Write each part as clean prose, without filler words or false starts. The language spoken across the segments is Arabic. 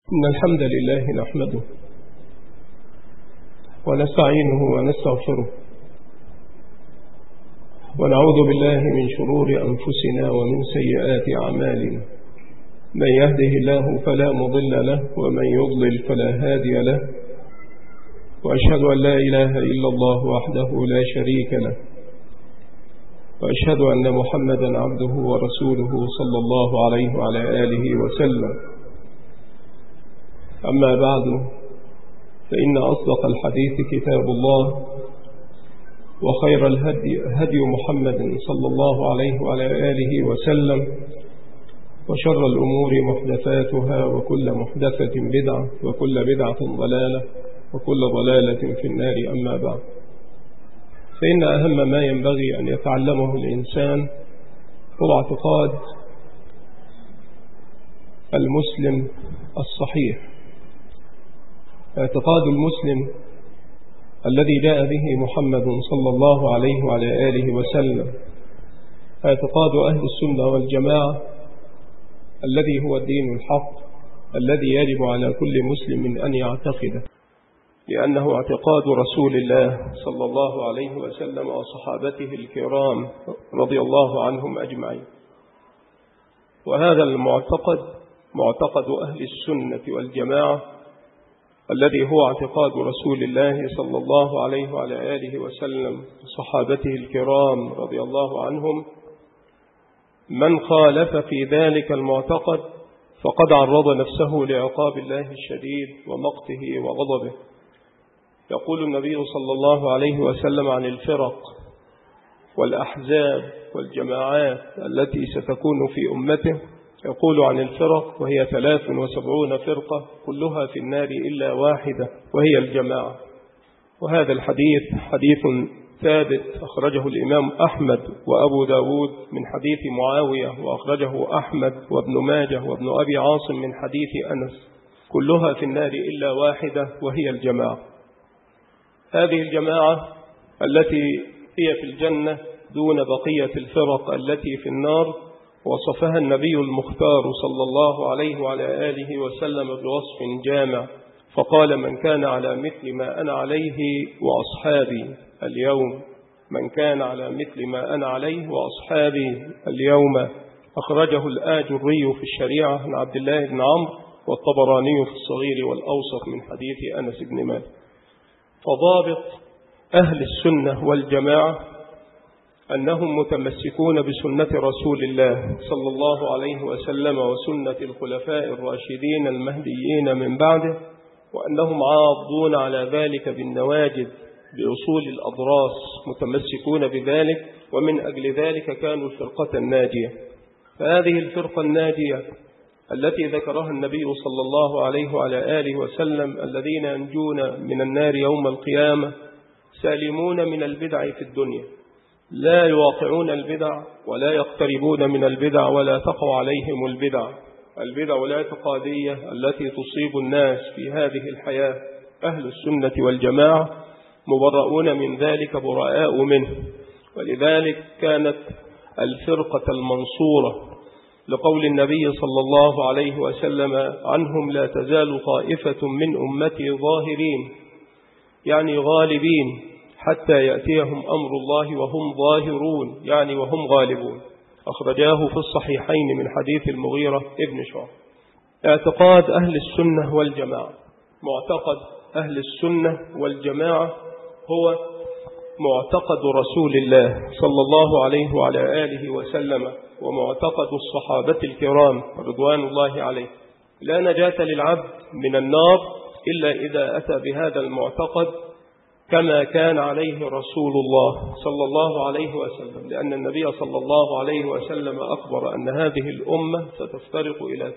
إن الحمد لله نحمده ونستعينه ونستغفره ونعوذ بالله من شرور أنفسنا ومن سيئات أعمالنا. من يهده الله فلا مضل له ومن يضلل فلا هادي له، وأشهد أن لا إله إلا الله وحده لا شريك له، وأشهد أن محمدا عبده ورسوله صلى الله عليه وعلى آله وسلم. أما بعد، فإن أصدق الحديث كتاب الله، وخير الهدي هدي محمد صلى الله عليه وعلى آله وسلم، وشر الأمور محدثاتها، وكل محدثة بدعة، وكل بدعة ضلالة، وكل ضلالة في النار. أما بعد، فإن أهم ما ينبغي أن يتعلمه الإنسان هو اعتقاد المسلم الصحيح، اعتقاد المسلم الذي جاء به محمد صلى الله عليه وعلى آله وسلم، اعتقاد أهل السنة والجماعة الذي هو الدين الحق الذي يجب على كل مسلم أن يعتقده، لأنه اعتقاد رسول الله صلى الله عليه وسلم وصحابته الكرام رضي الله عنهم أجمعين. وهذا المعتقد معتقد أهل السنة والجماعة الذي هو اعتقاد رسول الله صلى الله عليه وعلى آله وسلم وصحابته الكرام رضي الله عنهم. من خالف في ذلك المعتقد فقد عرض نفسه لعقاب الله الشديد ومقته وغضبه. يقول النبي صلى الله عليه وسلم عن الفرق والأحزاب والجماعات التي ستكون في أمته، يقول عن الفرق وهي 73 فرقة كلها في النار إلا واحدة وهي الجماعة. وهذا الحديث حديث ثابت أخرجه الإمام أحمد وأبو داود من حديث معاوية، وأخرجه أحمد وابن ماجه وابن أبي عاصم من حديث أنس، كلها في النار إلا واحدة وهي الجماعة. هذه الجماعة التي هي في الجنة دون بقية الفرق التي في النار وصفها النبي المختار صلى الله عليه وعلى آله وسلم بوصف جامع، فقال: من كان على مثل ما أنا عليه وأصحابي اليوم، من كان على مثل ما أنا عليه وأصحابي اليوم. أخرجه الآجري في الشريعة عن عبد الله بن عمرو، والطبراني في الصغير والأوسط من حديث أنس بن مالك. فضابط أهل السنة والجماعة أنهم متمسكون بسنة رسول الله صلى الله عليه وسلم وسنة الخلفاء الراشدين المهديين من بعده، وأنهم عاضون على ذلك بالنواجذ بأصول الأضراس، متمسكون بذلك، ومن أجل ذلك كانوا الفرقة الناجية. فهذه الفرقة الناجية التي ذكرها النبي صلى الله عليه وعلى آله وسلم الذين ينجون من النار يوم القيامة سالمون من البدع في الدنيا، لا يواقعون البدع ولا يقتربون من البدع ولا تقع عليهم البدع الاعتقادية التي تصيب الناس في هذه الحياة. أهل السنة والجماعة مبرؤون من ذلك، براء منه. ولذلك كانت الفرقة المنصورة لقول النبي صلى الله عليه وسلم عنهم: لا تزال طائفة من أمتي ظاهرين، يعني غالبين، حتى يأتيهم أمر الله وهم ظاهرون، يعني وهم غالبون. أخرجاه في الصحيحين من حديث المغيرة ابن شعبة. اعتقاد أهل السنة والجماعة، معتقد أهل السنة والجماعة هو معتقد رسول الله صلى الله عليه وعلى آله وسلم ومعتقد الصحابة الكرام رضوان الله عليه. لا نجاة للعبد من النار إلا إذا أتى بهذا المعتقد كما كان عليه رسول الله صلى الله عليه وسلم، لأن النبي صلى الله عليه وسلم أخبر أن هذه الأمة ستفترق إلى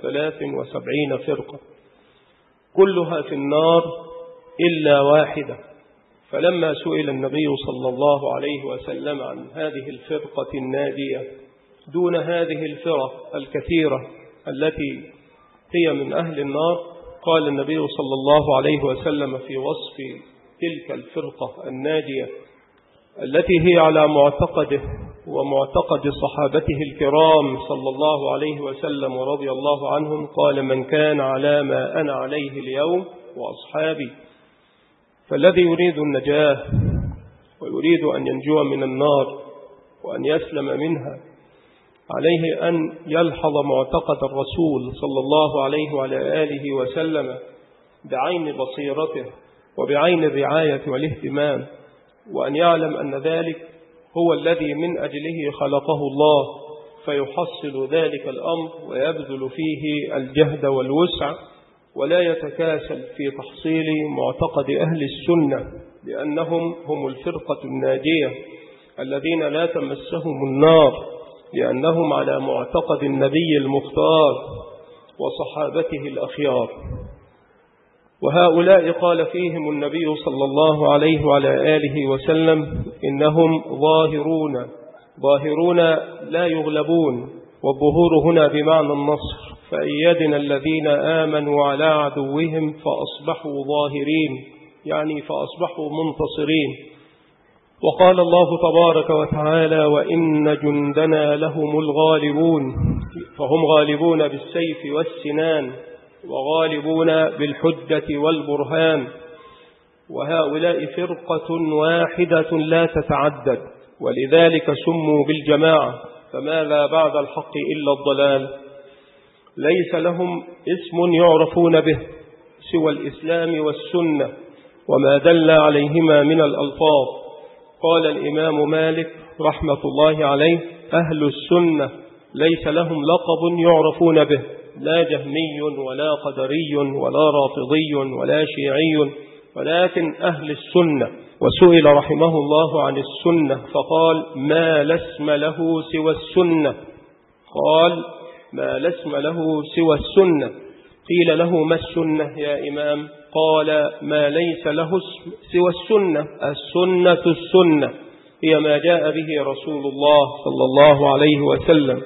73 فرقة كلها في النار إلا واحدة. فلما سئل النبي صلى الله عليه وسلم عن هذه الفرقة الناجية دون هذه الفرق الكثيرة التي هي من أهل النار، قال النبي صلى الله عليه وسلم في وصف تلك الفرقة الناجية التي هي على معتقده ومعتقد صحابته الكرام صلى الله عليه وسلم ورضي الله عنهم، قال: من كان على ما أنا عليه اليوم وأصحابي. فالذي يريد النجاة ويريد أن ينجو من النار وأن يسلم منها عليه أن يلحظ معتقد الرسول صلى الله عليه وعلى آله وسلم بعين بصيرته وبعين الرعاية والاهتمام، وأن يعلم أن ذلك هو الذي من أجله خلقه الله، فيحصل ذلك الأمر ويبذل فيه الجهد والوسع، ولا يتكاسل في تحصيل معتقد أهل السنة، لأنهم هم الفرقة الناجية الذين لا تمسهم النار، لأنهم على معتقد النبي المختار وصحابته الأخيار. وهؤلاء قال فيهم النبي صلى الله عليه وعلى آله وسلم: إنهم ظاهرون لا يغلبون، والظهور هنا بمعنى النصر، فأيدنا الذين آمنوا على عدوهم فأصبحوا ظاهرين، يعني فأصبحوا منتصرين. وقال الله تبارك وتعالى: وإن جندنا لهم الغالبون، فهم غالبون بالسيف والسنان وغالبون بالحجة والبرهان. وهؤلاء فرقة واحدة لا تتعدد، ولذلك سموا بالجماعة، فماذا بعد الحق إلا الضلال. ليس لهم اسم يعرفون به سوى الإسلام والسنة وما دل عليهما من الألفاظ. قال الإمام مالك رحمة الله عليه: أهل السنة ليس لهم لقب يعرفون به، لا جهمي ولا قدري ولا رافضي ولا شيعي، ولكن أهل السنة. وسئل رحمه الله عن السنة فقال: ما لا اسم له سوى السنة. قال: ما لا اسم له سوى السنة. قيل له: ما السنة يا إمام؟ قال: ما ليس له اسم سوى السنة. السنة هي ما جاء به رسول الله صلى الله عليه وسلم.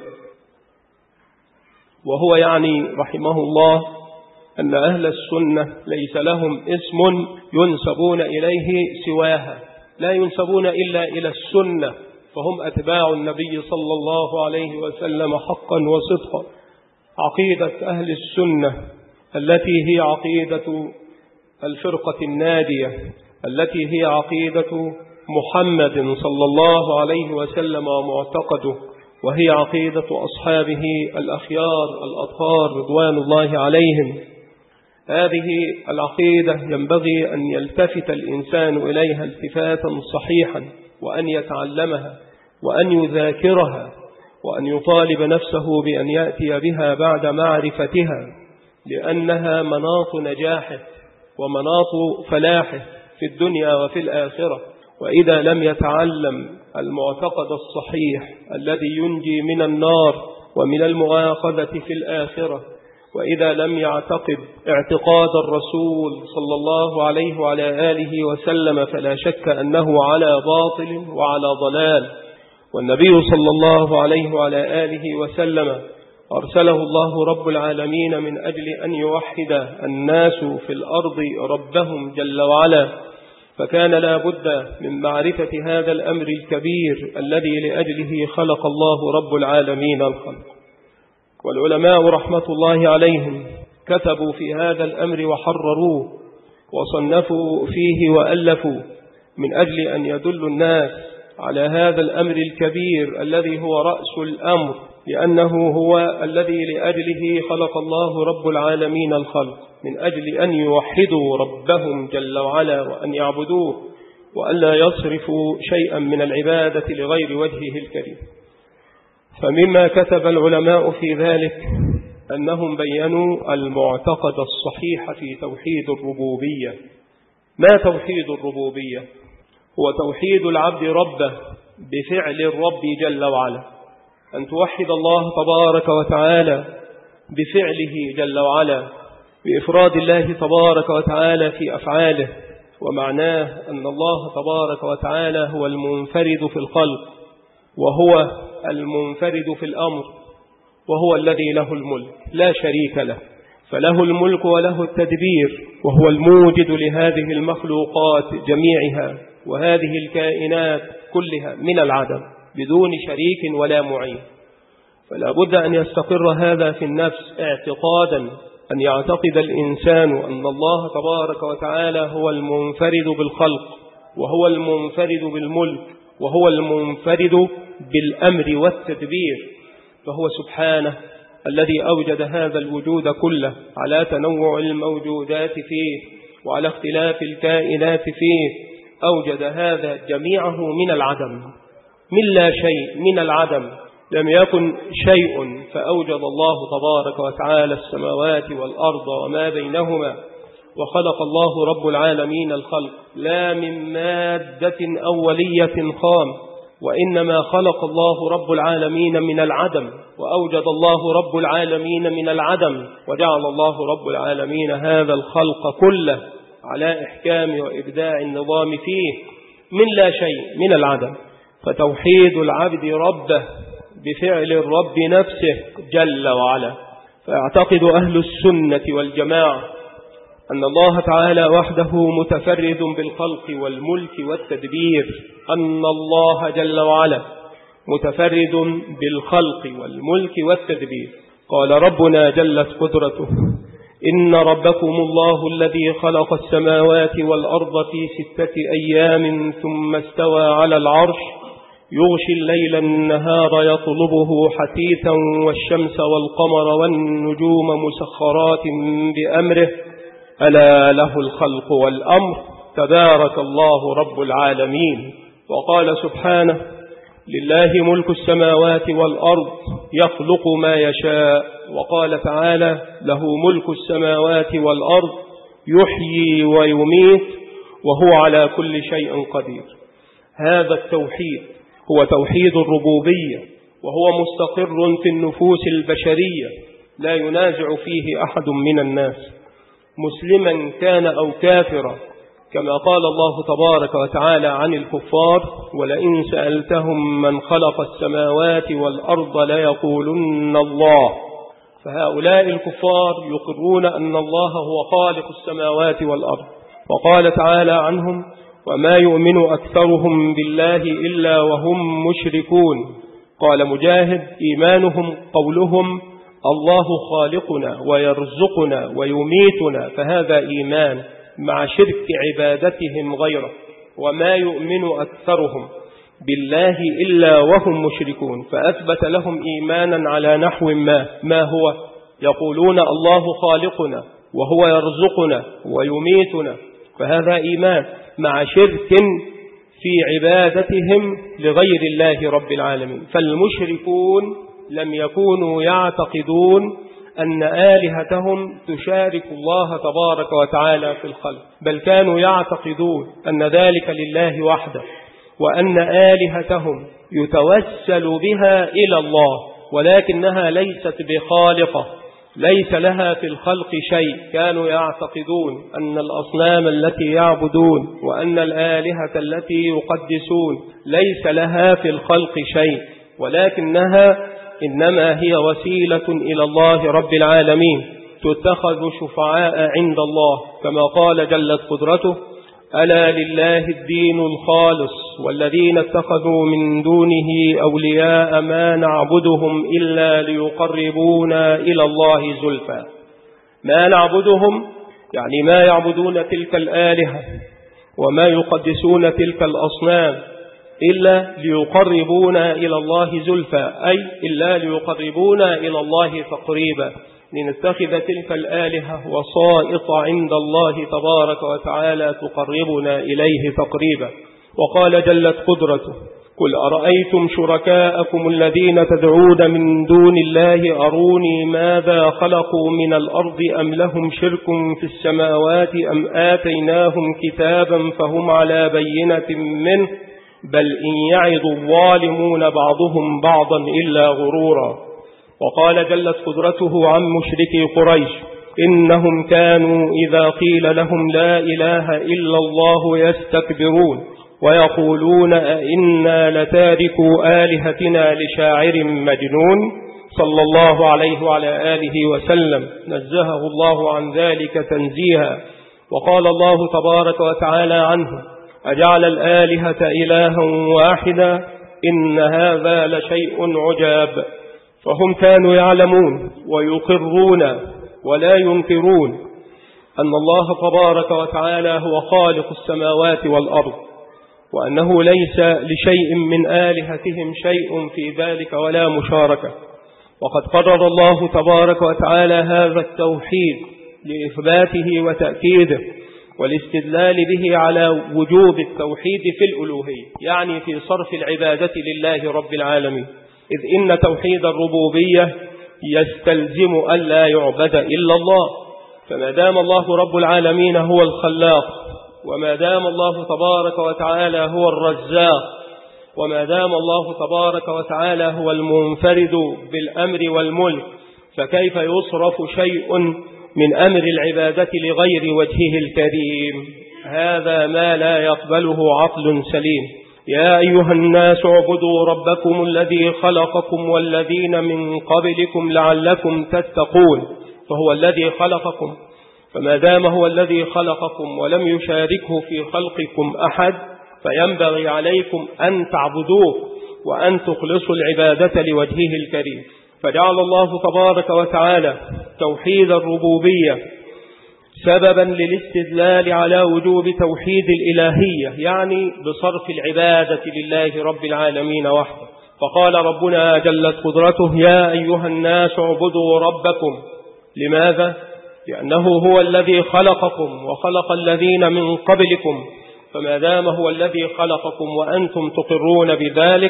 وهو يعني رحمه الله أن أهل السنة ليس لهم اسم ينسبون إليه سواها، لا ينسبون إلا إلى السنة، فهم أتباع النبي صلى الله عليه وسلم حقا وصدقا. عقيدة أهل السنة التي هي عقيدة الفرقة الناجية، التي هي عقيدة محمد صلى الله عليه وسلم ومعتقده، وهي عقيدة أصحابه الأخيار الأطهار رضوان الله عليهم. هذه العقيدة ينبغي أن يلتفت الإنسان إليها التفاتا صحيحا، وأن يتعلمها وأن يذاكرها، وأن يطالب نفسه بأن يأتي بها بعد معرفتها، لأنها مناط نجاحه ومناط فلاحه في الدنيا وفي الآخرة. وإذا لم يتعلم المعتقد الصحيح الذي ينجي من النار ومن المؤاخذة في الآخرة، وإذا لم يعتقد اعتقاد الرسول صلى الله عليه وعلى آله وسلم، فلا شك أنه على باطل وعلى ضلال. والنبي صلى الله عليه وعلى آله وسلم أرسله الله رب العالمين من أجل أن يوحد الناس في الأرض ربهم جل وعلا، فكان لا بد من معرفة هذا الأمر الكبير الذي لأجله خلق الله رب العالمين الخلق. والعلماء رحمة الله عليهم كتبوا في هذا الأمر وحرروه وصنفوا فيه وألفوا من أجل أن يدلوا الناس على هذا الأمر الكبير الذي هو رأس الأمر، لأنه هو الذي لأجله خلق الله رب العالمين الخلق، من أجل أن يوحدوا ربهم جل وعلا وأن يعبدوه، وألا يصرفوا شيئا من العبادة لغير وجهه الكريم. فمما كتب العلماء في ذلك أنهم بيّنوا المعتقد الصحيح في توحيد الربوبية. ما توحيد الربوبية؟ هو توحيد العبد ربه بفعل الرب جل وعلا، أن توحد الله تبارك وتعالى بفعله جل وعلا، بإفراد الله تبارك وتعالى في أفعاله. ومعناه أن الله تبارك وتعالى هو المنفرد في الخلق، وهو المنفرد في الأمر، وهو الذي له الملك لا شريك له، فله الملك وله التدبير، وهو الموجد لهذه المخلوقات جميعها وهذه الكائنات كلها من العدم، بدون شريك ولا معين. فلا بد أن يستقر هذا في النفس اعتقادا، أن يعتقد الإنسان أن الله تبارك وتعالى هو المنفرد بالخلق، وهو المنفرد بالملك، وهو المنفرد بالأمر والتدبير، فهو سبحانه الذي أوجد هذا الوجود كله على تنوع الموجودات فيه وعلى اختلاف الكائنات فيه. أوجد هذا جميعه من العدم، من لا شيء، من العدم. لم يكن شيء فأوجد الله تبارك وتعالى السماوات والأرض وما بينهما. وخلق الله رب العالمين الخلق لا من مادة أولية خام، وإنما خلق الله رب العالمين من العدم، وأوجد الله رب العالمين من العدم، وجعل الله رب العالمين هذا الخلق كله على إحكام وإبداع النظام فيه من لا شيء، من العدم. فتوحيد العبد ربه بفعل الرب نفسه جل وعلا. فيعتقد أهل السنة والجماعة أن الله تعالى وحده متفرد بالخلق والملك والتدبير، أن الله جل وعلا متفرد بالخلق والملك والتدبير. قال ربنا جلت قدرته: إن ربكم الله الذي خلق السماوات والأرض في 6 أيام ثم استوى على العرش يغشي الليل النهار يطلبه حثيثا والشمس والقمر والنجوم مسخرات بأمره ألا له الخلق والأمر تبارك الله رب العالمين. وقال سبحانه: لله ملك السماوات والأرض يخلق ما يشاء. وقال تعالى: له ملك السماوات والأرض يحيي ويميت وهو على كل شيء قدير. هذا التوحيد هو توحيد الربوبية، وهو مستقر في النفوس البشرية لا ينازع فيه أحد من الناس، مسلما كان أو كافرا، كما قال الله تبارك وتعالى عن الكفار: ولئن سألتهم من خلق السماوات والأرض ليقولن الله. فهؤلاء الكفار يقرون أن الله هو خالق السماوات والأرض. وقال تعالى عنهم: وما يؤمن أكثرهم بالله إلا وهم مشركون. قال مجاهد: إيمانهم قولهم الله خالقنا ويرزقنا ويميتنا، فهذا إيمان مع شرك عبادتهم غيره. وما يؤمن أكثرهم بالله إلا وهم مشركون، فأثبت لهم إيمانا على نحو ما هو يقولون الله خالقنا وهو يرزقنا ويميتنا، فهذا إيمان مع شرك في عبادتهم لغير الله رب العالمين. فالمشركون لم يكونوا يعتقدون أن آلهتهم تشارك الله تبارك وتعالى في الخلق، بل كانوا يعتقدون أن ذلك لله وحده، وأن آلهتهم يتوسل بها إلى الله، ولكنها ليست بخالقة، ليس لها في الخلق شيء. كانوا يعتقدون أن الأصنام التي يعبدون وأن الآلهة التي يقدسون ليس لها في الخلق شيء، ولكنها إنما هي وسيلة إلى الله رب العالمين، تتخذ شفعاء عند الله، كما قال جلت قدرته: ألا لله الدين الخالص والذين اتخذوا من دونه أولياء ما نعبدهم إلا ليقربونا إلى الله زلفى. ما نعبدهم يعني ما يعبدون تلك الآلهة وما يقدسون تلك الأصنام إلا ليقربونا إلى الله زلفى، أي إلا ليقربونا إلى الله تقريبا، لنتخذ تلك الآلهة وسائط عند الله تبارك وتعالى تقربنا إليه تقريبا. وقال جلت قدرته: قل أرأيتم شركاءكم الذين تدعون من دون الله أروني ماذا خلقوا من الأرض أم لهم شرك في السماوات أم آتيناهم كتابا فهم على بينة منه بل إن يعظ الظالمون بعضهم بعضا إلا غرورا. وقال جلت قدرته عن مشركي قريش: إنهم كانوا إذا قيل لهم لا إله إلا الله يستكبرون ويقولون أئنا لتاركوا آلهتنا لشاعر مجنون. صلى الله عليه وعلى آله وسلم، نزهه الله عن ذلك تنزيها. وقال الله تبارك وتعالى عنه: أجعل الآلهة إلها واحدا إن هذا لشيء عجاب. فهم كانوا يعلمون ويقرون ولا ينكرون أن الله تبارك وتعالى هو خالق السماوات والأرض، وأنه ليس لشيء من آلهتهم شيء في ذلك ولا مشاركة. وقد قرر الله تبارك وتعالى هذا التوحيد لإثباته وتأكيده والاستدلال به على وجوب التوحيد في الألوهية، يعني في صرف العبادة لله رب العالمين، إذ إن توحيد الربوبية يستلزم أن لا يعبد إلا الله. فما دام الله رب العالمين هو الخلاق، وما دام الله تبارك وتعالى هو الرزاق، وما دام الله تبارك وتعالى هو المنفرد بالأمر والملك، فكيف يصرف شيء من أمر العبادة لغير وجهه الكريم؟ هذا ما لا يقبله عقل سليم. يا أيها الناس اعبدوا ربكم الذي خلقكم والذين من قبلكم لعلكم تتقون. فهو الذي خلقكم، فما دام هو الذي خلقكم ولم يشاركه في خلقكم أحد، فينبغي عليكم أن تعبدوه وأن تخلصوا العبادة لوجهه الكريم. فجعل الله تبارك وتعالى توحيد الربوبية سببا للاستدلال على وجوب توحيد الإلهية، يعني بصرف العبادة لله رب العالمين وحده. فقال ربنا جلت قدرته: يا أيها الناس اعبدوا ربكم. لماذا؟ لأنه هو الذي خلقكم وخلق الذين من قبلكم، فما دام هو الذي خلقكم وأنتم تقرون بذلك،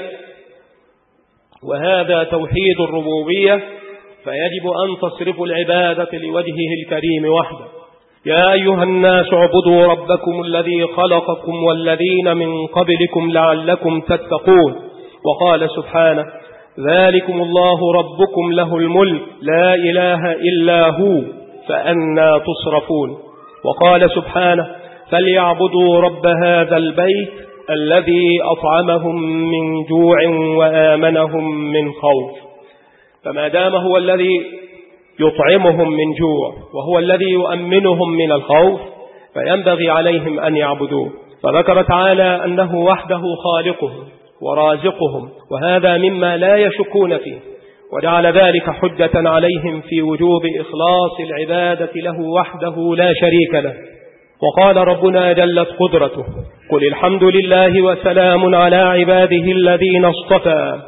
وهذا توحيد الربوبية، فيجب أن تصرفوا العبادة لوجهه الكريم وحده. يا أيها الناس اعبدوا ربكم الذي خلقكم والذين من قبلكم لعلكم تتقون. وقال سبحانه: ذلكم الله ربكم له الملك لا إله إلا هو فأنى تصرفون. وقال سبحانه: فليعبدوا رب هذا البيت الذي أطعمهم من جوع وآمنهم من خوف. فما دام هو الذي يطعمهم من جوع وهو الذي يؤمنهم من الخوف، فينبغي عليهم أن يعبدوه. فذكر تعالى أنه وحده خالقهم ورازقهم، وهذا مما لا يشكون فيه، وجعل ذلك حجة عليهم في وجوب إخلاص العبادة له وحده لا شريك له. وقال ربنا جلت قدرته: قل الحمد لله وسلام على عباده الذين اصطفى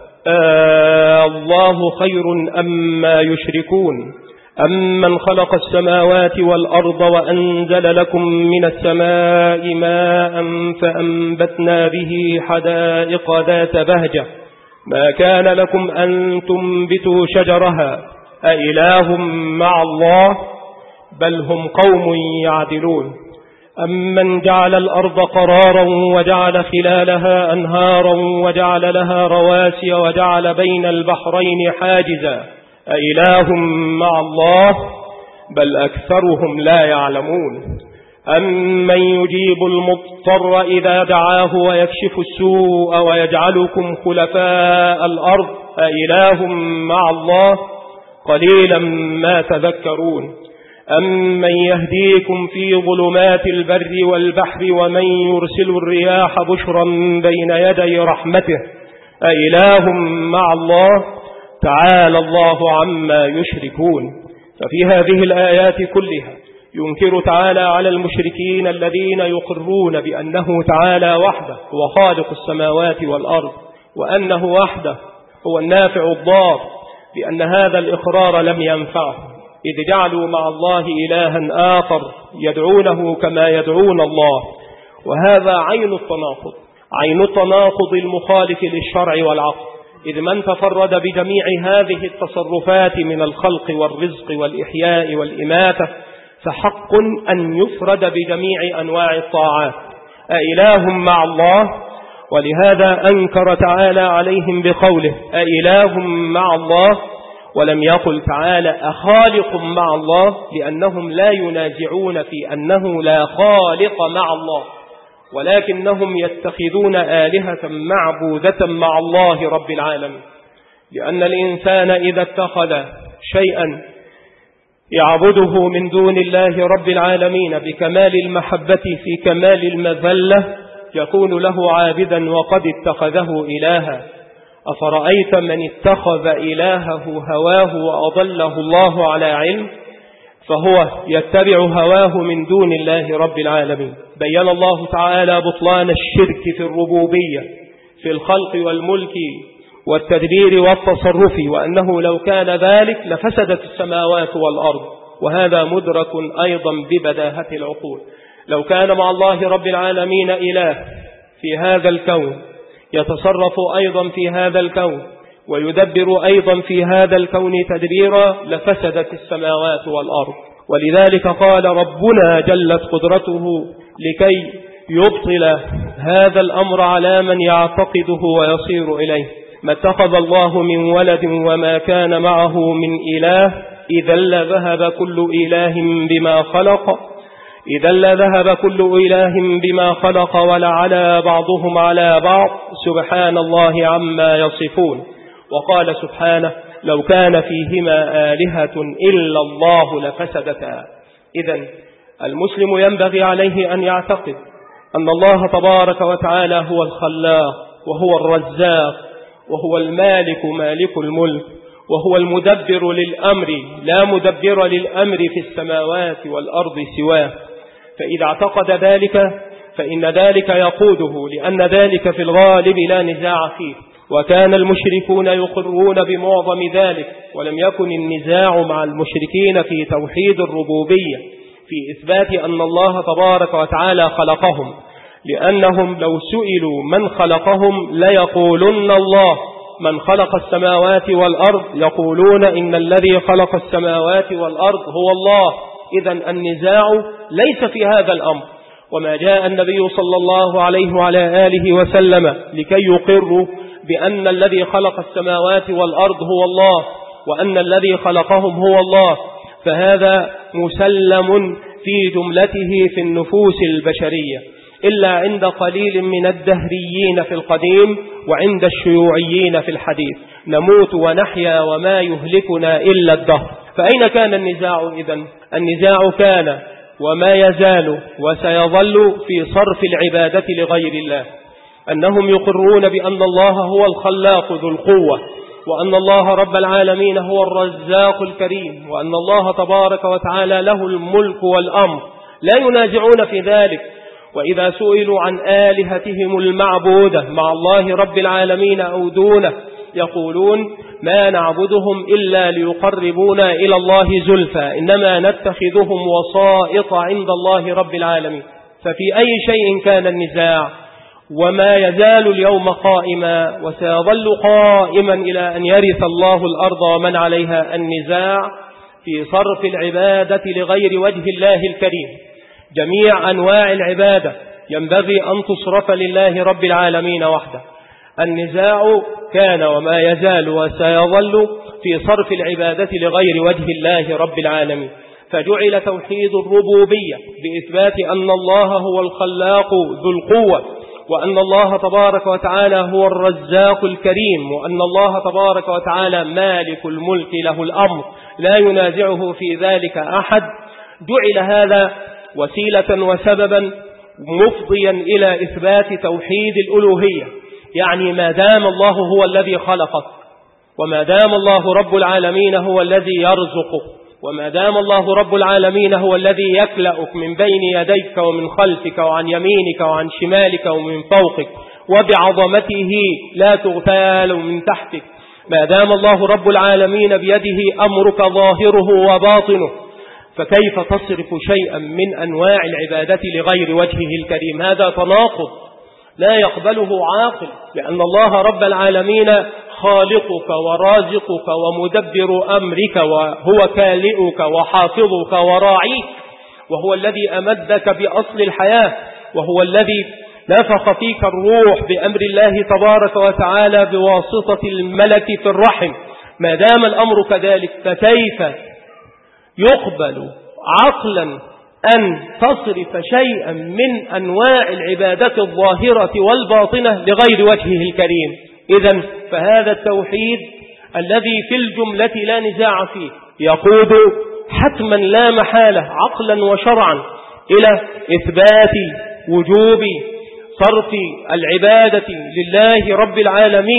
الله خير أما يشركون أمن خلق السماوات والأرض وأنزل لكم من السماء ماء فأنبتنا به حدائق ذات بهجة ما كان لكم أن تنبتوا شجرها أإله مع الله بل هم قوم يعدلون. أمن جعل الأرض قرارا وجعل خلالها أنهارا وجعل لها رواسي وجعل بين البحرين حاجزا أإله مع الله بل أكثرهم لا يعلمون. أمن يجيب المضطر إذا دعاه ويكشف السوء ويجعلكم خلفاء الأرض أإله مع الله قليلا ما تذكرون. أمن يهديكم في ظلمات البر والبحر ومن يرسل الرياح بشرا بين يدي رحمته أإله مع الله تعالى الله عما يشركون. ففي هذه الآيات كلها ينكر تعالى على المشركين الذين يقرون بأنه تعالى وحده هو خالق السماوات والأرض، وأنه وحده هو النافع الضار، بأن هذا الإقرار لم ينفعه، إذ جعلوا مع الله إلها آخر يدعونه كما يدعون الله. وهذا عين التناقض المخالف للشرع والعقل، إذ من تفرد بجميع هذه التصرفات من الخلق والرزق والإحياء والإماتة فحق أن يفرد بجميع أنواع الطاعات أإله مع الله. ولهذا أنكر تعالى عليهم بقوله أإله مع الله، ولم يقل تعالى أخالق مع الله، لأنهم لا ينازعون في أنه لا خالق مع الله، ولكنهم يتخذون آلهة معبودة مع الله رب العالمين. لأن الإنسان إذا اتخذ شيئا يعبده من دون الله رب العالمين بكمال المحبة في كمال المذلة يكون له عابدا وقد اتخذه إلها. أفرأيت من اتخذ إلهه هواه وأضله الله على علم فهو يتبع هواه من دون الله رب العالمين. بين الله تعالى بطلان الشرك في الربوبية في الخلق والملك والتدبير والتصرف، وأنه لو كان ذلك لفسدت السماوات والأرض، وهذا مدرك أيضا ببداهة العقول. لو كان مع الله رب العالمين إله في هذا الكون يتصرف أيضا في هذا الكون ويدبر أيضا في هذا الكون تدبيرا لفسدت السماوات والأرض. ولذلك قال ربنا جلت قدرته لكي يبطل هذا الأمر على من يعتقده ويصير إليه: ما اتخذ الله من ولد وما كان معه من إله إذا لذهب كل إله بما خلق ولعلى بعضهم على بعض سبحان الله عما يصفون. وقال سبحانه: لو كان فيهما آلهة إلا الله لفسدتا. إذن المسلم ينبغي عليه أن يعتقد أن الله تبارك وتعالى هو الخلاق وهو الرزاق وهو المالك مالك الملك وهو المدبر للأمر، لا مدبر للأمر في السماوات والأرض سواه. فإذا اعتقد ذلك فإن ذلك يقوده، لأن ذلك في الغالب لا نزاع فيه، وكان المشركون يقرون بمعظم ذلك، ولم يكن النزاع مع المشركين في توحيد الربوبية في إثبات أن الله تبارك وتعالى خلقهم، لأنهم لو سئلوا من خلقهم ليقولن الله. من خلق السماوات والأرض يقولون إن الذي خلق السماوات والأرض هو الله. إذن النزاع ليس في هذا الأمر. وما جاء النبي صلى الله عليه وعلى آله وسلم لكي يقروا بأن الذي خلق السماوات والأرض هو الله وأن الذي خلقهم هو الله، فهذا مسلم في جملته في النفوس البشرية، إلا عند قليل من الدهريين في القديم وعند الشيوعيين في الحديث. نموت ونحيا وما يهلكنا إلا الدهر. فأين كان النزاع إذن؟ النزاع كان وما يزال وسيظل في صرف العبادة لغير الله. أنهم يقرون بأن الله هو الخلاق ذو القوة، وأن الله رب العالمين هو الرزاق الكريم، وأن الله تبارك وتعالى له الملك والأمر، لا ينازعون في ذلك. وإذا سئلوا عن آلهتهم المعبودة مع الله رب العالمين أو دونه يقولون: ما نعبدهم إلا ليقربونا إلى الله زلفى، إنما نتخذهم وسائط عند الله رب العالمين. ففي أي شيء كان النزاع؟ وما يزال اليوم قائما وسيظل قائما إلى أن يرث الله الأرض ومن عليها النزاع في صرف العبادة لغير وجه الله الكريم. جميع أنواع العبادة ينبغي أن تصرف لله رب العالمين وحده. النزاع كان وما يزال وسيظل في صرف العبادة لغير وجه الله رب العالمين. فجعل توحيد الربوبية بإثبات أن الله هو الخلاق ذو القوة، وأن الله تبارك وتعالى هو الرزاق الكريم، وأن الله تبارك وتعالى مالك الملك له الأمر لا ينازعه في ذلك أحد. جعل هذا وسيلة وسببا مفضيا إلى إثبات توحيد الألوهية. يعني ما دام الله هو الذي خلقك، وما دام الله رب العالمين هو الذي يرزقك، وما دام الله رب العالمين هو الذي يكلأك من بين يديك ومن خلفك وعن يمينك وعن شمالك ومن فوقك، وبعظمته لا تغتال من تحتك، ما دام الله رب العالمين بيده أمرك ظاهره وباطنه، فكيف تصرف شيئا من أنواع العبادة لغير وجهه الكريم؟ هذا تناقض لا يقبله عاقل، لأن الله رب العالمين خالقك ورازقك ومدبر أمرك، وهو كالئك وحافظك وراعيك، وهو الذي أمدك بأصل الحياة، وهو الذي نفخ فيك الروح بأمر الله تبارك وتعالى بواسطة الملك في الرحم. ما دام الأمر كذلك فكيف يقبل عقلا أن تصرف شيئا من أنواع العبادة الظاهرة والباطنة لغير وجهه الكريم؟ إذن فهذا التوحيد الذي في الجملة لا نزاع فيه يقود حتما لا محالة عقلا وشرعا إلى إثبات وجوب صرف العبادة لله رب العالمين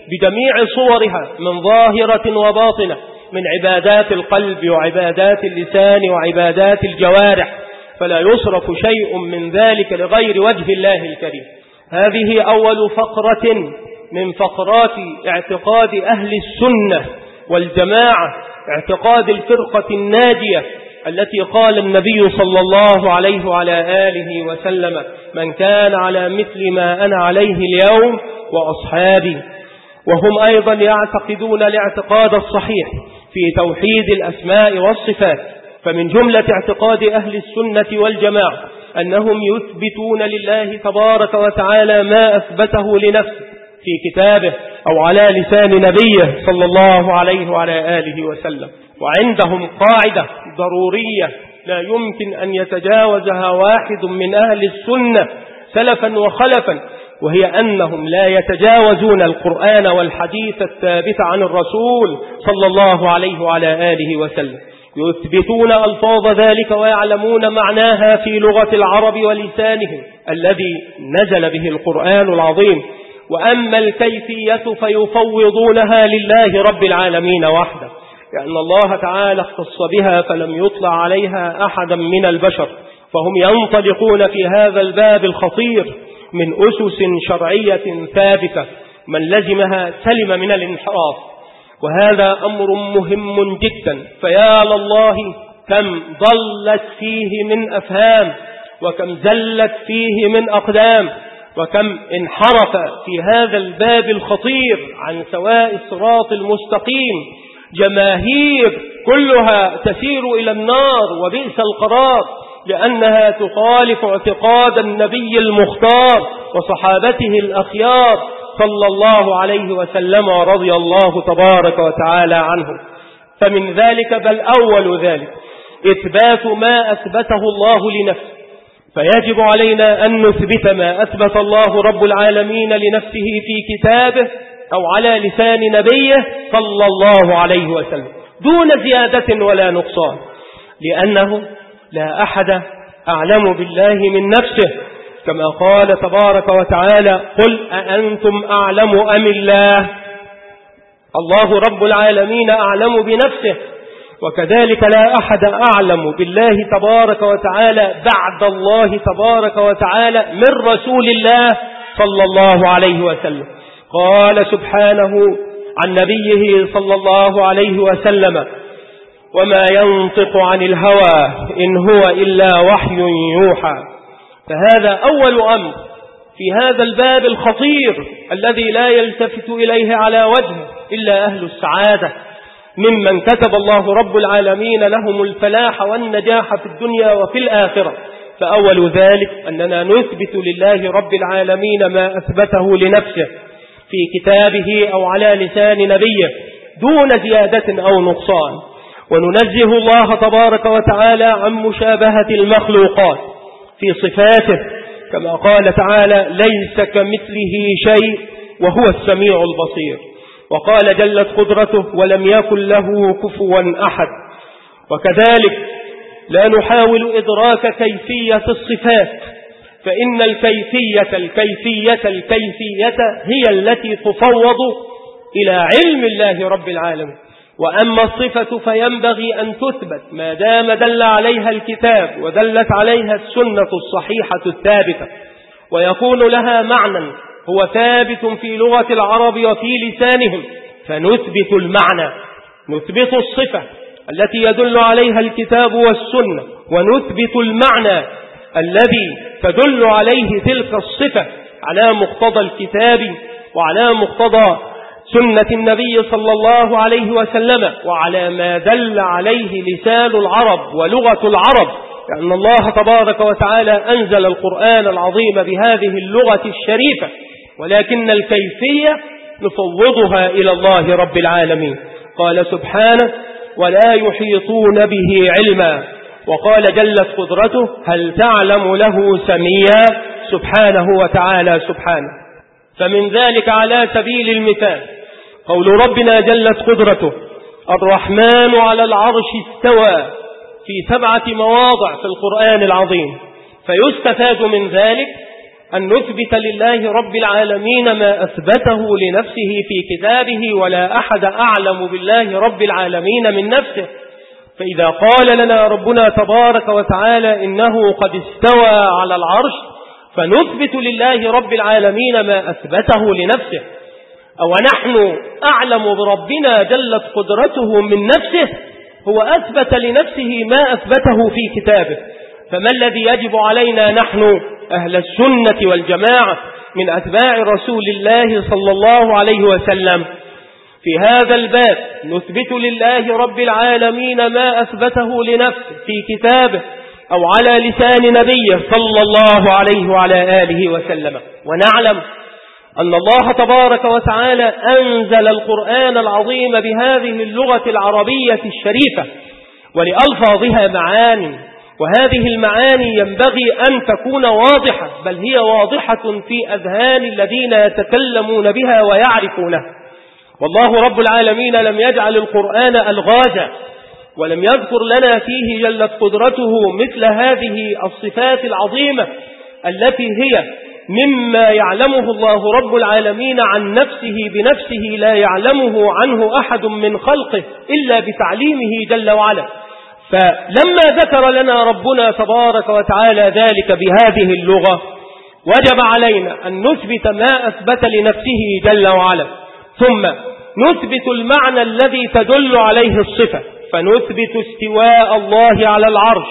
بجميع صورها من ظاهرة وباطنة، من عبادات القلب وعبادات اللسان وعبادات الجوارح، فلا يصرف شيء من ذلك لغير وجه الله الكريم. هذه أول فقرة من فقرات اعتقاد أهل السنة والجماعة، اعتقاد الفرقة الناجية التي قال النبي صلى الله عليه وعلى آله وسلم: من كان على مثل ما أنا عليه اليوم وأصحابي. وهم أيضا يعتقدون الاعتقاد الصحيح في توحيد الأسماء والصفات. فمن جملة اعتقاد أهل السنة والجماعة أنهم يثبتون لله تبارك وتعالى ما أثبته لنفسه في كتابه أو على لسان نبيه صلى الله عليه وعلى آله وسلم. وعندهم قاعدة ضرورية لا يمكن أن يتجاوزها واحد من أهل السنة سلفا وخلفا، وهي أنهم لا يتجاوزون القرآن والحديث الثابت عن الرسول صلى الله عليه وعلى آله وسلم، يثبتون ألفاظ ذلك ويعلمون معناها في لغة العرب ولسانهم الذي نزل به القرآن العظيم. وأما الكيفية فيفوضونها لله رب العالمين وحده، لأن الله تعالى اختص بها فلم يطلع عليها أحدا من البشر، فهم ينطلقون في هذا الباب الخطير من أسس شرعية ثابتة، من لزمها سلم من الانحراف. وهذا أمر مهم جدا، فيا لله كم ضلت فيه من أفهام، وكم زلت فيه من أقدام، وكم انحرف في هذا الباب الخطير عن سواء الصراط المستقيم جماهير كلها تسير إلى النار وبئس القرار، لأنها تخالف اعتقاد النبي المختار وصحابته الأخيار صلى الله عليه وسلم ورضي الله تبارك وتعالى عنهم. فمن ذلك بل أول ذلك إثبات ما أثبته الله لنفسه، فيجب علينا أن نثبت ما أثبت الله رب العالمين لنفسه في كتابه أو على لسان نبيه صلى الله عليه وسلم دون زيادة ولا نقصان، لأنه لا أحد أعلم بالله من نفسه، كما قال تبارك وتعالى: قل أأنتم أعلم أم الله؟ الله رب العالمين أعلم بنفسه، وكذلك لا أحد أعلم بالله تبارك وتعالى بعد الله تبارك وتعالى من رسول الله صلى الله عليه وسلم. قال سبحانه عن نبيه صلى الله عليه وسلم: وما ينطق عن الهوى إن هو إلا وحي يوحى. فهذا أول أمر في هذا الباب الخطير الذي لا يلتفت إليه على وجه إلا أهل السعادة، ممن كتب الله رب العالمين لهم الفلاح والنجاح في الدنيا وفي الآخرة. فأول ذلك أننا نثبت لله رب العالمين ما أثبته لنفسه في كتابه أو على لسان نبيه دون زيادة أو نقصان، وننزه الله تبارك وتعالى عن مشابهة المخلوقات في صفاته، كما قال تعالى: ليس كمثله شيء وهو السميع البصير. وقال جلت قدرته: ولم يكن له كفوا أحد. وكذلك لا نحاول إدراك كيفية الصفات، فإن الكيفية هي التي تفوض إلى علم الله رب العالمين. وأما الصفة فينبغي أن تثبت ما دام دل عليها الكتاب ودلت عليها السنة الصحيحة الثابتة، ويكون لها معنى هو ثابت في لغة العرب وفي لسانهم، فنثبت المعنى، نثبت الصفة التي يدل عليها الكتاب والسنة، ونثبت المعنى الذي تدل عليه تلك الصفة على مقتضى الكتاب وعلى مقتضى سنة النبي صلى الله عليه وسلم، وعلى ما دل عليه لسان العرب ولغة العرب، لأن الله تبارك وتعالى أنزل القرآن العظيم بهذه اللغة الشريفة، ولكن الكيفية نفوضها إلى الله رب العالمين. قال سبحانه: ولا يحيطون به علما. وقال جلت قدرته: هل تعلم له سميا؟ سبحانه وتعالى سبحانه. فمن ذلك على سبيل المثال قول ربنا جلت قدرته: الرحمن على العرش استوى، في 7 مواضع في القرآن العظيم. فيستفاد من ذلك أن نثبت لله رب العالمين ما أثبته لنفسه في كتابه، ولا أحد أعلم بالله رب العالمين من نفسه. فإذا قال لنا ربنا تبارك وتعالى إنه قد استوى على العرش، فنثبت لله رب العالمين ما أثبته لنفسه. أو نحن أعلم بربنا جلت قدرته من نفسه، هو أثبت لنفسه ما أثبته في كتابه. فما الذي يجب علينا نحن أهل السنة والجماعة من أتباع رسول الله صلى الله عليه وسلم؟ في هذا الباب نثبت لله رب العالمين ما أثبته لنفسه في كتابه أو على لسان نبيه صلى الله عليه وعلى آله وسلم. ونعلم أن الله تبارك وتعالى أنزل القرآن العظيم بهذه اللغة العربية الشريفة ولألفاظها معاني، وهذه المعاني ينبغي أن تكون واضحة، بل هي واضحة في أذهان الذين يتكلمون بها ويعرفونها. والله رب العالمين لم يجعل القرآن ألغازا، ولم يذكر لنا فيه جلت قدرته مثل هذه الصفات العظيمة التي هي مما يعلمه الله رب العالمين عن نفسه بنفسه، لا يعلمه عنه أحد من خلقه إلا بتعليمه جل وعلا. فلما ذكر لنا ربنا تبارك وتعالى ذلك بهذه اللغة، وجب علينا أن نثبت ما أثبت لنفسه جل وعلا، ثم نثبت المعنى الذي تدل عليه الصفة. فنثبت استواء الله على العرش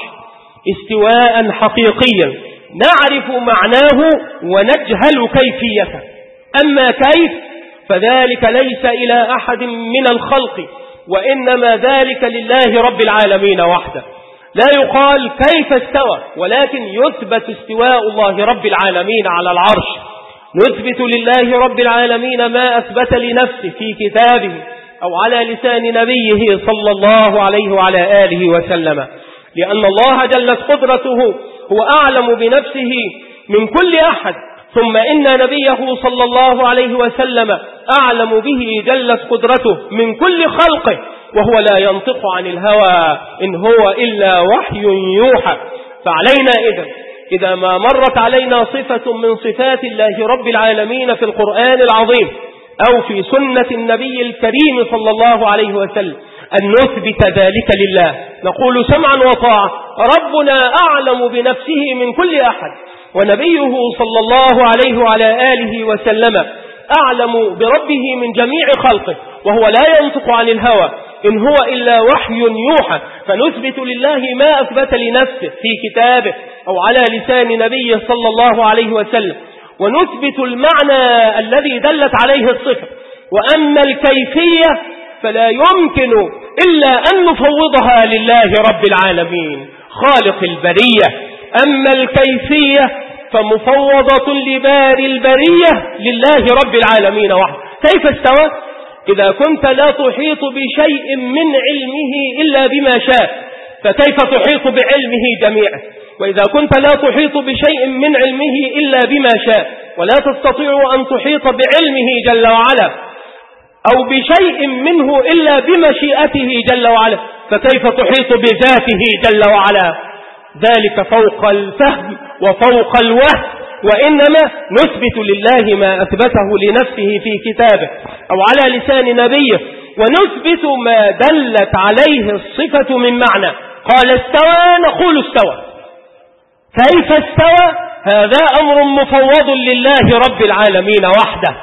استواء حقيقيا نعرف معناه ونجهل كيفيته. أما كيف فذلك ليس إلى أحد من الخلق، وإنما ذلك لله رب العالمين وحده. لا يقال كيف استوى، ولكن يثبت استواء الله رب العالمين على العرش. نثبت لله رب العالمين ما أثبت لنفسه في كتابه أو على لسان نبيه صلى الله عليه وعلى آله وسلم، لأن الله جلت قدرته هو أعلم بنفسه من كل أحد، ثم إن نبيه صلى الله عليه وسلم أعلم به جلت قدرته من كل خلقه، وهو لا ينطق عن الهوى إن هو إلا وحي يوحى. فعلينا إذا ما مرت علينا صفة من صفات الله رب العالمين في القرآن العظيم أو في سنة النبي الكريم صلى الله عليه وسلم أن نثبت ذلك لله، نقول سمعا وطاعة. ربنا أعلم بنفسه من كل أحد، ونبيه صلى الله عليه وعلى آله وسلم أعلم بربه من جميع خلقه، وهو لا ينطق عن الهوى إن هو إلا وحي يوحى. فنثبت لله ما أثبت لنفسه في كتابه أو على لسان نبيه صلى الله عليه وسلم، ونثبت المعنى الذي دلت عليه الصفة. وأما الكيفية فلا يمكن إلا أن نفوضها لله رب العالمين خالق البرية. أما الكيفية فمفوضة لباري البرية لله رب العالمين وحده. كيف استوى؟ إذا كنت لا تحيط بشيء من علمه إلا بما شاء، فكيف تحيط بعلمه جميعا؟ وإذا كنت لا تحيط بشيء من علمه إلا بما شاء، ولا تستطيع أن تحيط بعلمه جل وعلا أو بشيء منه إلا بمشيئته جل وعلا، فكيف تحيط بذاته جل وعلا؟ ذلك فوق الفهم وفوق الوهم. وإنما نثبت لله ما أثبته لنفسه في كتابه أو على لسان نبيه، ونثبت ما دلت عليه الصفة من معنى. قال استوى نقول استوى. كيف استوى؟ هذا أمر مفوض لله رب العالمين وحده.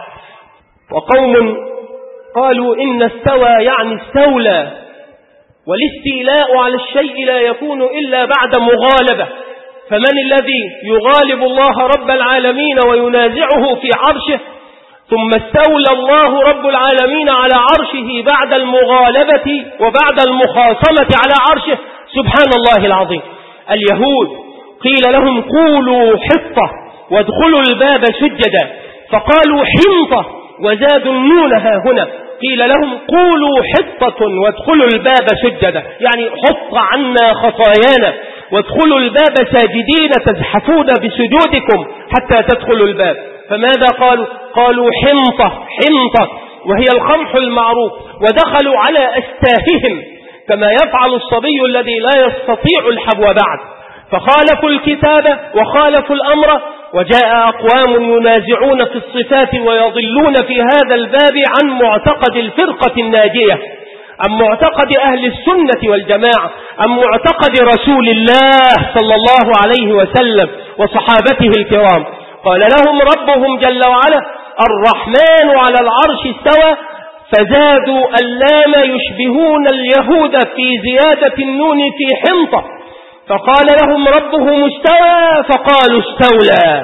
وقوم قالوا إن استوى يعني استولى، والاستيلاء على الشيء لا يكون إلا بعد مغالبة. فمن الذي يغالب الله رب العالمين وينازعه في عرشه؟ ثم استولى الله رب العالمين على عرشه بعد المغالبة وبعد المخاصمة على عرشه. سبحان الله العظيم. اليهود قيل لهم قولوا حطة وادخلوا الباب سجدا، فقالوا حنطة وزادوا النون ها هنا. قيل لهم قولوا حطة وادخلوا الباب سجدا، يعني حط عنا خطايانا وادخلوا الباب ساجدين تزحفون بسجودكم حتى تدخلوا الباب. فماذا قالوا؟ قالوا حنطة وهي القمح المعروف، ودخلوا على أستاههم كما يفعل الصبي الذي لا يستطيع الحبو بعد، فخالفوا الكتاب وخالفوا الأمر وجاء أقوام ينازعون في الصفات ويضلون في هذا الباب عن معتقد الفرقة الناجية، عن معتقد أهل السنة والجماعة، عن معتقد رسول الله صلى الله عليه وسلم وصحابته الكرام. قال لهم ربهم جل وعلا: الرحمن على العرش استوى، فزادوا اللام يشبهون اليهود في زيادة النون في حنطة، فقال لهم ربهم استوى فقالوا استولى.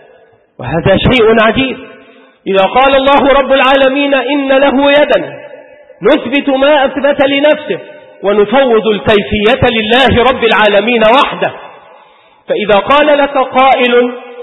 وهذا شيء عجيب. إذا قال الله رب العالمين إن له يدا نثبت ما أثبت لنفسه ونفوض الكيفية لله رب العالمين وحده. فإذا قال لك قائل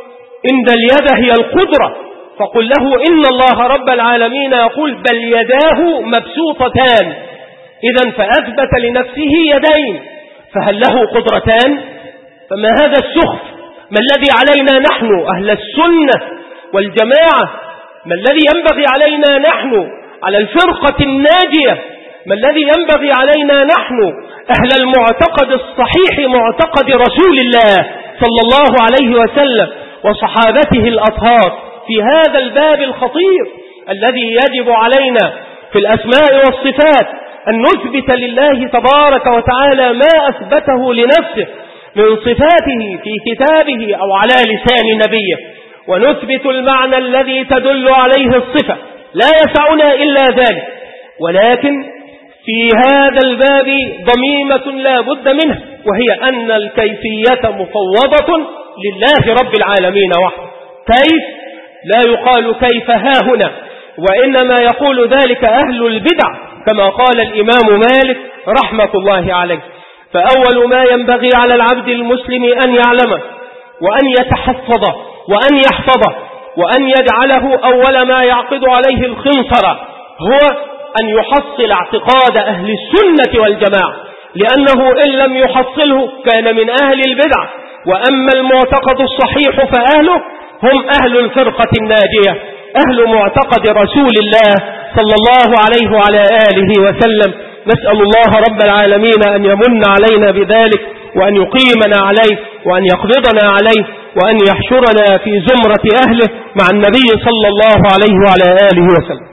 إن اليد هي القدرة فقل له إن الله رب العالمين يقول بل يداه مبسوطتان، إذن فأثبت لنفسه يدين، فهل له قدرتان؟ فما هذا السخف؟ ما الذي علينا نحن أهل السنة والجماعة، ما الذي ينبغي علينا نحن على الفرقة الناجية، ما الذي ينبغي علينا نحن أهل المعتقد الصحيح معتقد رسول الله صلى الله عليه وسلم وصحابته الأطهار في هذا الباب الخطير الذي يجب علينا في الأسماء والصفات أن نثبت لله تبارك وتعالى ما أثبته لنفسه من صفاته في كتابه أو على لسان نبيه، ونثبت المعنى الذي تدل عليه الصفة، لا يسعنا إلا ذلك. ولكن في هذا الباب ضميمة لا بد منها، وهي أن الكيفية مفوضة لله رب العالمين وحده. كيف؟ لا يقال كيف ها هنا، وإنما يقول ذلك أهل البدع كما قال الإمام مالك رحمة الله عليه. فأول ما ينبغي على العبد المسلم أن يعلمه وأن يتحفظه وأن يحفظه وأن يجعله أول ما يعقد عليه الخنصر هو أن يحصل اعتقاد أهل السنة والجماعة، لأنه إن لم يحصله كان من أهل البدع. وأما المعتقد الصحيح فأهله هم أهل الفرقة الناجية، أهل معتقد رسول الله صلى الله عليه وعلى آله وسلم. نسأل الله رب العالمين أن يمن علينا بذلك، وأن يقيمنا عليه، وأن يقبضنا عليه، وأن يحشرنا في زمرة أهله مع النبي صلى الله عليه وعلى آله وسلم.